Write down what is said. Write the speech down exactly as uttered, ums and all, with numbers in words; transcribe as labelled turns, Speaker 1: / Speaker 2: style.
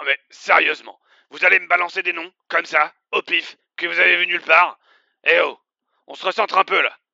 Speaker 1: mais sérieusement, vous allez me balancer des noms, comme ça, au pif, que vous avez vu nulle part? Eh oh, on se recentre un peu là.